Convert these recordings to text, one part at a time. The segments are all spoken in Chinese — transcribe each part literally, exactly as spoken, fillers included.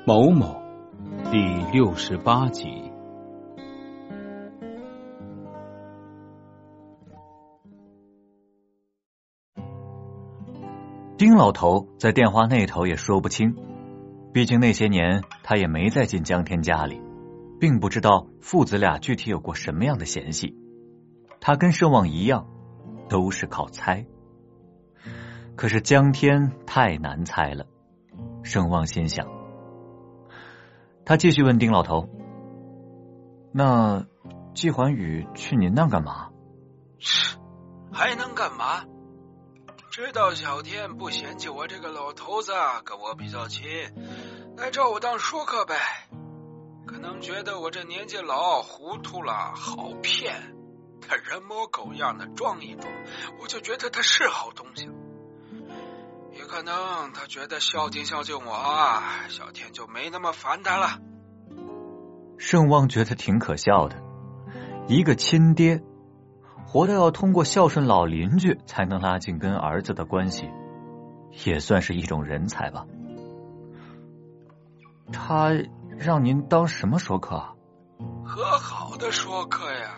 某某第六十八集。 丁老头在电话那头也说不清，毕竟那些年他也没再进江天家里，并不知道父子俩具体有过什么样的嫌隙。他跟盛望一样，都是靠猜。可是江天太难猜了，盛望心想。他继续问丁老头：“那季环宇去您那干嘛？”“ 还能干嘛？知道小天不嫌弃我这个老头子跟我比较亲，来找我当说客呗。可能觉得我这年纪老糊涂了，好骗。他人模狗样的装一装，我就觉得他是好东西。也可能他觉得孝敬孝敬我，小天就没那么烦他了。” 盛望觉得挺可笑的，一个亲爹活得要通过孝顺老邻居才能拉近跟儿子的关系，也算是一种人才吧。他让您当什么说客啊？ 和好的说客呀。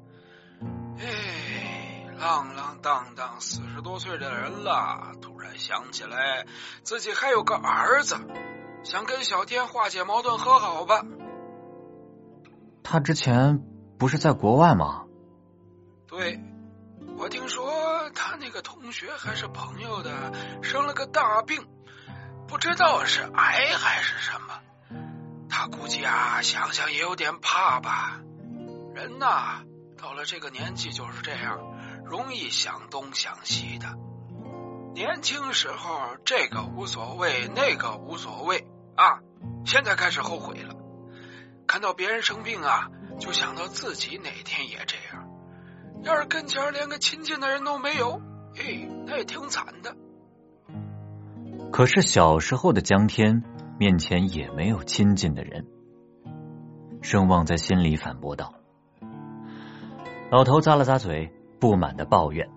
哎，浪浪荡荡四十多岁的人了，突然想起来自己还有个儿子，想跟小天化解矛盾和好吧。 他之前不是在国外吗？ 对，我听说他那个同学还是朋友的生了个大病，不知道是癌还是什么。他估计啊，想想也有点怕吧。人呐，到了这个年纪就是这样，容易想东想西的。年轻时候这个无所谓，那个无所谓啊，现在开始后悔了。看到别人生病啊，就想到自己哪天也这样。要是跟前连个亲近的人都没有，哎，那也挺惨的。 可是小时候的江天面前也没有亲近的人。盛望在心里反驳道。老头咂了咂嘴，不满的抱怨：“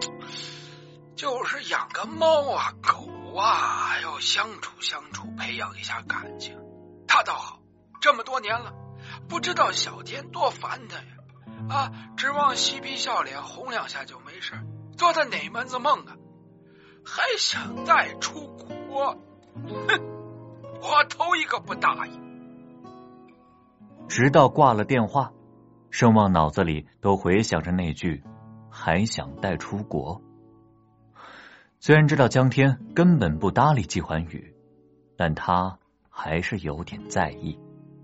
就是养个猫啊狗啊，要相处相处，培养一下感情。他倒好，这么多年了，不知道小天多烦他呀！啊，指望嬉皮笑脸哄两下就没事，做他哪门子梦啊？还想带出国？哼，我头一个不答应。” 直到挂了电话，盛望脑子里都回想着那句还想带出国。虽然知道江天根本不搭理季环宇，但他还是有点在意。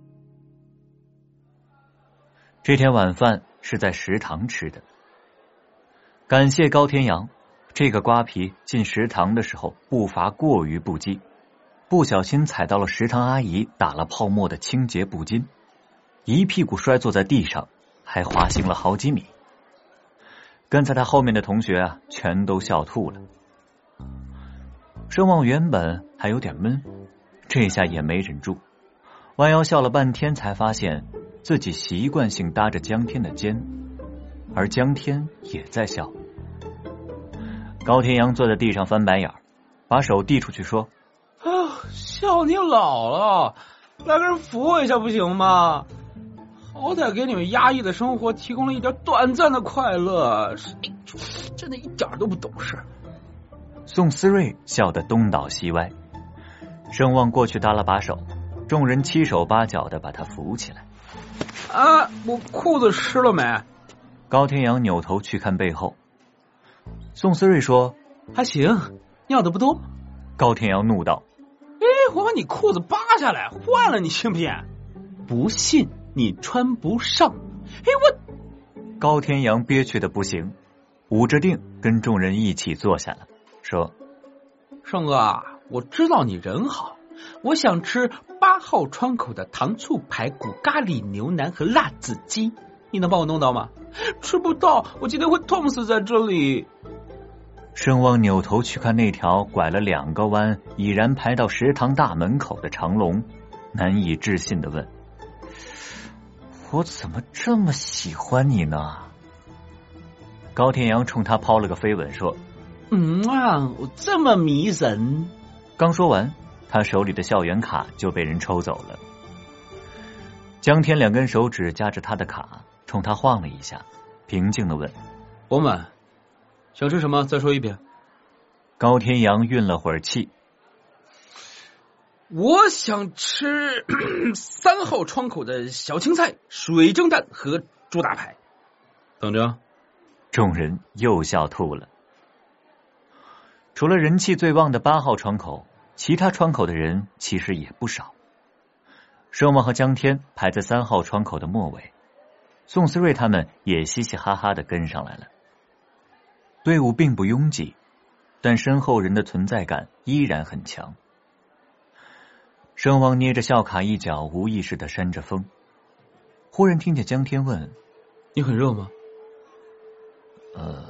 这天晚饭是在食堂吃的。感谢高天阳，这个瓜皮进食堂的时候步伐过于不羁，不小心踩到了食堂阿姨打了泡沫的清洁布巾，一屁股摔坐在地上，还滑行了好几米。跟在他后面的同学啊，全都笑吐了。盛望原本还有点闷，这下也没忍住，弯腰笑了半天，才发现自己习惯性搭着江天的肩，而江天也在笑。高天阳坐在地上翻白眼，把手递出去说：“ 啊，笑你老了，来个人扶我一下不行吗？好歹给你们压抑的生活提供了一点短暂的快乐，真的一点都不懂事。” 宋思睿笑得东倒西歪，盛望过去搭了把手，众人七手八脚的把他扶起来。 啊，我裤子湿了没？ 高天阳扭头去看背后。宋思睿说：“ 还行，尿的不多。” 高天阳怒道：“ 哎，我把你裤子扒下来换了，你信不信？不信你穿不上。”哎，我…… 高天阳憋屈的不行，捂着腚跟众人一起坐下了，说：“ 盛哥，我知道你人好，我想吃八号窗口的糖醋排骨、咖喱牛腩和辣子鸡，你能帮我弄到吗？吃不到，我今天会痛死在这里。” 盛望扭头去看那条拐了两个弯已然排到食堂大门口的长龙，难以置信的问：“我怎么这么喜欢你呢？”高天阳冲他抛了个飞吻说：“ 嗯啊，我这么迷人。” 刚说完， 他手里的校园卡就被人抽走了。江天两根手指夹着他的卡，冲他晃了一下，平静地问： 伯满，想吃什么？再说一遍。 高天阳运了会儿气： 我想吃三号窗口的小青菜、水蒸蛋和猪大排。等着。 众人又笑吐了。除了人气最旺的八号窗口，其他窗口的人其实也不少。盛旺和江天排在三号窗口的末尾，宋思睿他们也嘻嘻哈哈的跟上来了。队伍并不拥挤，但身后人的存在感依然很强。盛旺捏着校卡一角无意识的扇着风，忽然听见江天问： 你很热吗？ 呃，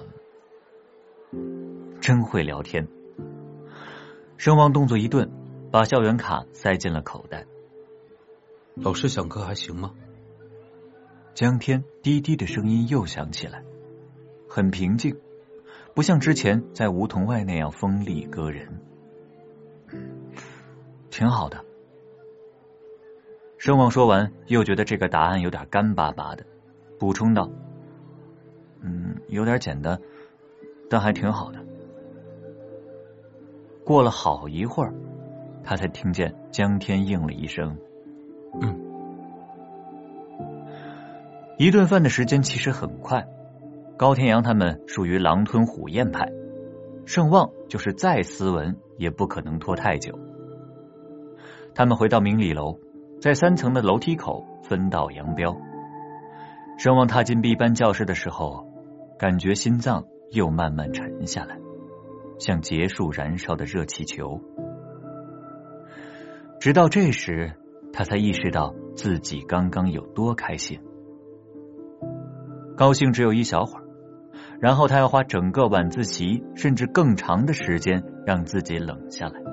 真会聊天。盛旺动作一顿，把校园卡塞进了口袋。 老师讲课还行吗？ 江天低低的声音又响起来，很平静，不像之前在梧桐外那样锋利割人。挺好的。盛旺说完，又觉得这个答案有点干巴巴的，补充道：嗯，有点简单，但还挺好的。过了好一会儿，他才听见江天应了一声： 嗯。 一顿饭的时间其实很快，高天阳他们属于狼吞虎咽派，盛旺就是再斯文也不可能拖太久。他们回到明理楼，在三层的楼梯口分道扬镳。盛旺踏进 B 班教室的时候，感觉心脏又慢慢沉下来，像结束燃烧的热气球。直到这时，他才意识到自己刚刚有多开心。高兴只有一小会儿，然后他要花整个晚自习甚至更长的时间让自己冷下来。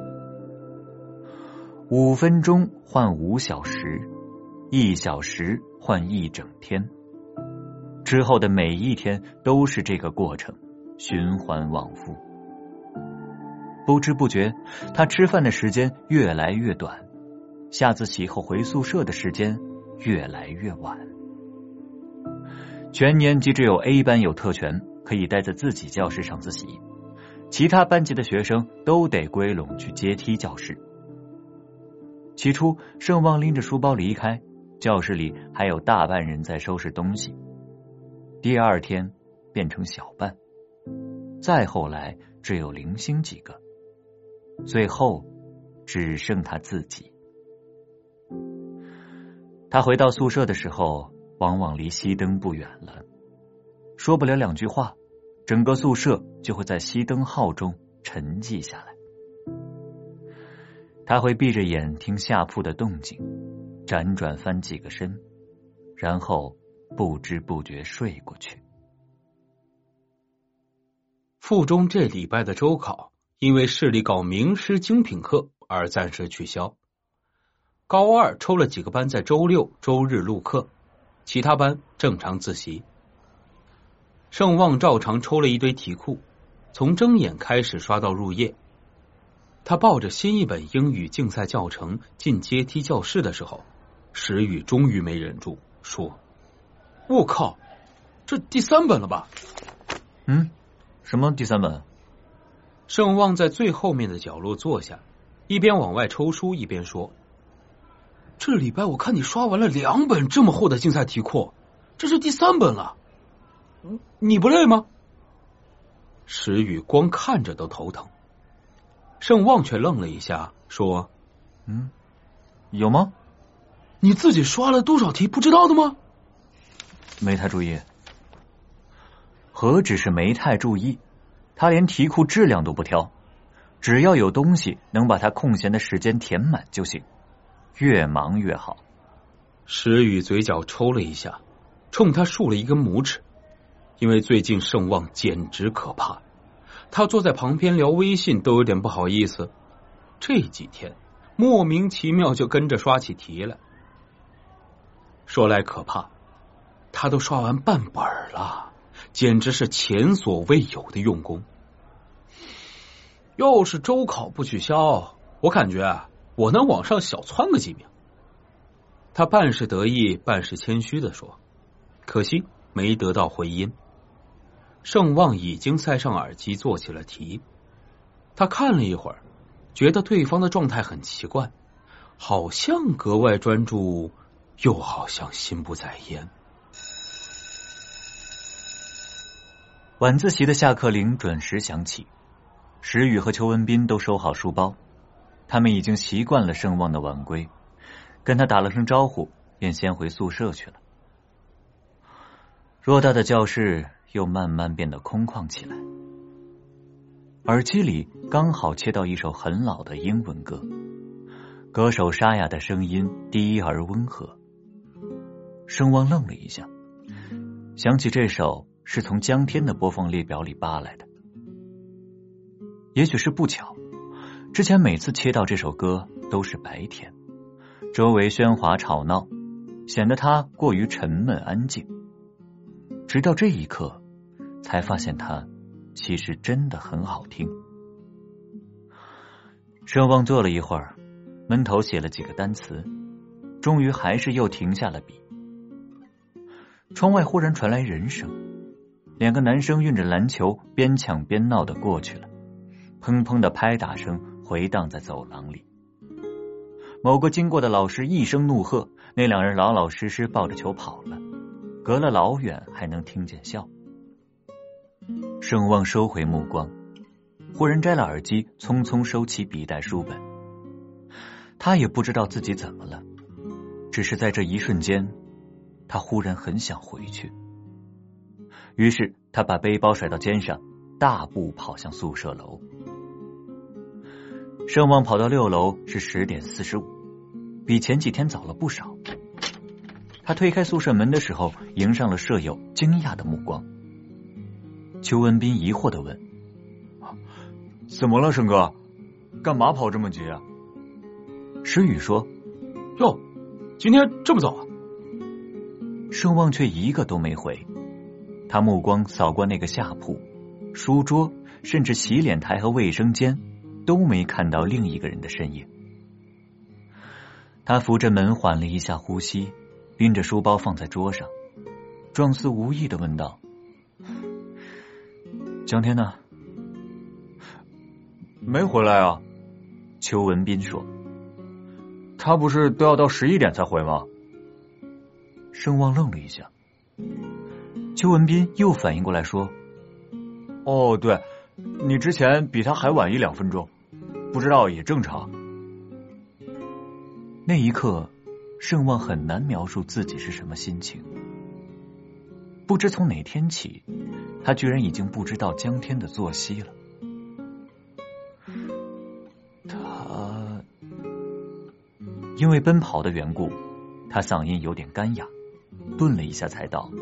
五分钟换五小时，一小时换一整天，之后的每一天都是这个过程，循环往复。不知不觉，他吃饭的时间越来越短，下自习后回宿舍的时间越来越晚。全年级只有 A 班有特权，可以待在自己教室上自习，其他班级的学生都得归拢去阶梯教室。起初，盛旺拎着书包离开，教室里还有大半人在收拾东西。第二天变成小半，再后来只有零星几个，最后只剩他自己。他回到宿舍的时候，往往离熄灯不远了，说不了两句话，整个宿舍就会在熄灯号中沉寂下来。他会闭着眼听下铺的动静，辗转翻几个身，然后不知不觉睡过去。 附中这礼拜的周考因为市里搞名师精品课而暂时取消，高二抽了几个班在周六周日录课，其他班正常自习。盛旺照常抽了一堆题库，从睁眼开始刷到入夜。他抱着新一本英语竞赛教程进阶梯教室的时候，石宇终于没忍住说：我靠，这第三本了吧？ 嗯，什么第三本？ 盛旺在最后面的角落坐下，一边往外抽书一边说：这礼拜我看你刷完了两本这么厚的竞赛题库，这是第三本了，你不累吗？石宇光看着都头疼。盛旺却愣了一下说： 嗯，有吗？ 你自己刷了多少题不知道的吗？ 没太注意。何止是没太注意，他连题库质量都不挑，只要有东西能把他空闲的时间填满就行，越忙越好。 石宇嘴角抽了一下，冲他竖了一根拇指，因为最近盛旺简直可怕，他坐在旁边聊微信都有点不好意思，这几天莫名其妙就跟着刷起题来。说来可怕，他都刷完半本了，简直是前所未有的用功。要是周考不取消，我感觉我能往上小窜个几名。他半是得意半是谦虚的说，可惜没得到回音。盛旺已经塞上耳机做起了题，他看了一会儿，觉得对方的状态很奇怪，好像格外专注，又好像心不在焉。 晚自习的下课铃准时响起，石宇和邱文斌都收好书包，他们已经习惯了盛旺的晚归，跟他打了声招呼，便先回宿舍去了。偌大的教室又慢慢变得空旷起来，耳机里刚好切到一首很老的英文歌，歌手沙哑的声音低而温和。盛旺愣了一下，想起这首是从江天的播放列表里扒来的。也许是不巧，之前每次切到这首歌都是白天，周围喧哗吵闹，显得它过于沉闷安静。直到这一刻，才发现它其实真的很好听。盛旺坐了一会儿，闷头写了几个单词，终于还是又停下了笔。窗外忽然传来人声，两个男生运着篮球边抢边闹的过去了，砰砰的拍打声回荡在走廊里。某个经过的老师一声怒喝，那两人老老实实抱着球跑了，隔了老远还能听见笑。盛旺收回目光，忽然摘了耳机，匆匆收起笔袋书本。他也不知道自己怎么了，只是在这一瞬间，他忽然很想回去。于是他把背包甩到肩上，大步跑向宿舍楼。盛旺跑到六楼是十点四十五，比前几天早了不少。他推开宿舍门的时候，迎上了舍友惊讶的目光。邱文斌疑惑地问：怎么了，盛哥？干嘛跑这么急啊？石宇说： 哟，今天这么早啊？ 盛旺却一个都没回，他目光扫过那个下铺、书桌，甚至洗脸台和卫生间，都没看到另一个人的身影。他扶着门缓了一下呼吸，拎着书包放在桌上，状似无意地问道：江天呢？没回来啊。邱文斌说：他不是都要到十一点才回吗？盛旺愣了一下，邱文斌又反应过来说：哦，对，你之前比他还晚一两分钟，不知道也正常。那一刻，盛旺很难描述自己是什么心情。不知从哪天起，他居然已经不知道江天的作息了。他因为奔跑的缘故，他嗓音有点干哑，顿了一下才道：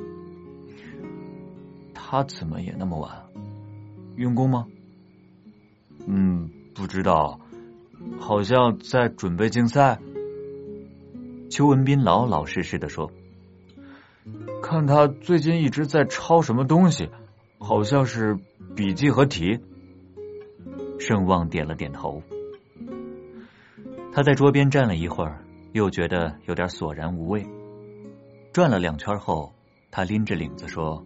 他怎么也那么晚？用功吗？嗯，不知道，好像在准备竞赛。邱文斌老老实实地说：看他最近一直在抄什么东西，好像是笔记和题。盛旺点了点头。他在桌边站了一会儿，又觉得有点索然无味。转了两圈后，他拎着领子说：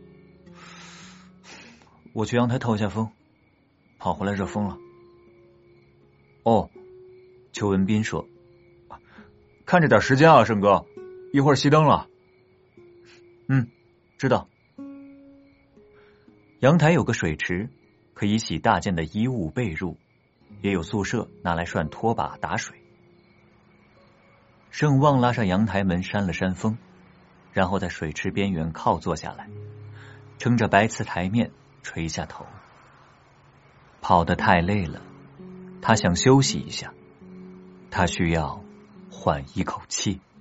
我去阳台透一下风，跑回来热风了。哦，邱文斌说：看着点时间啊，盛哥，一会儿熄灯了。嗯，知道。阳台有个水池，可以洗大件的衣物被褥，也有宿舍拿来涮拖把打水。盛旺拉上阳台门扇了扇风，然后在水池边缘靠坐下来，撑着白瓷台面垂下头。跑得太累了，他想休息一下，他需要缓一口气。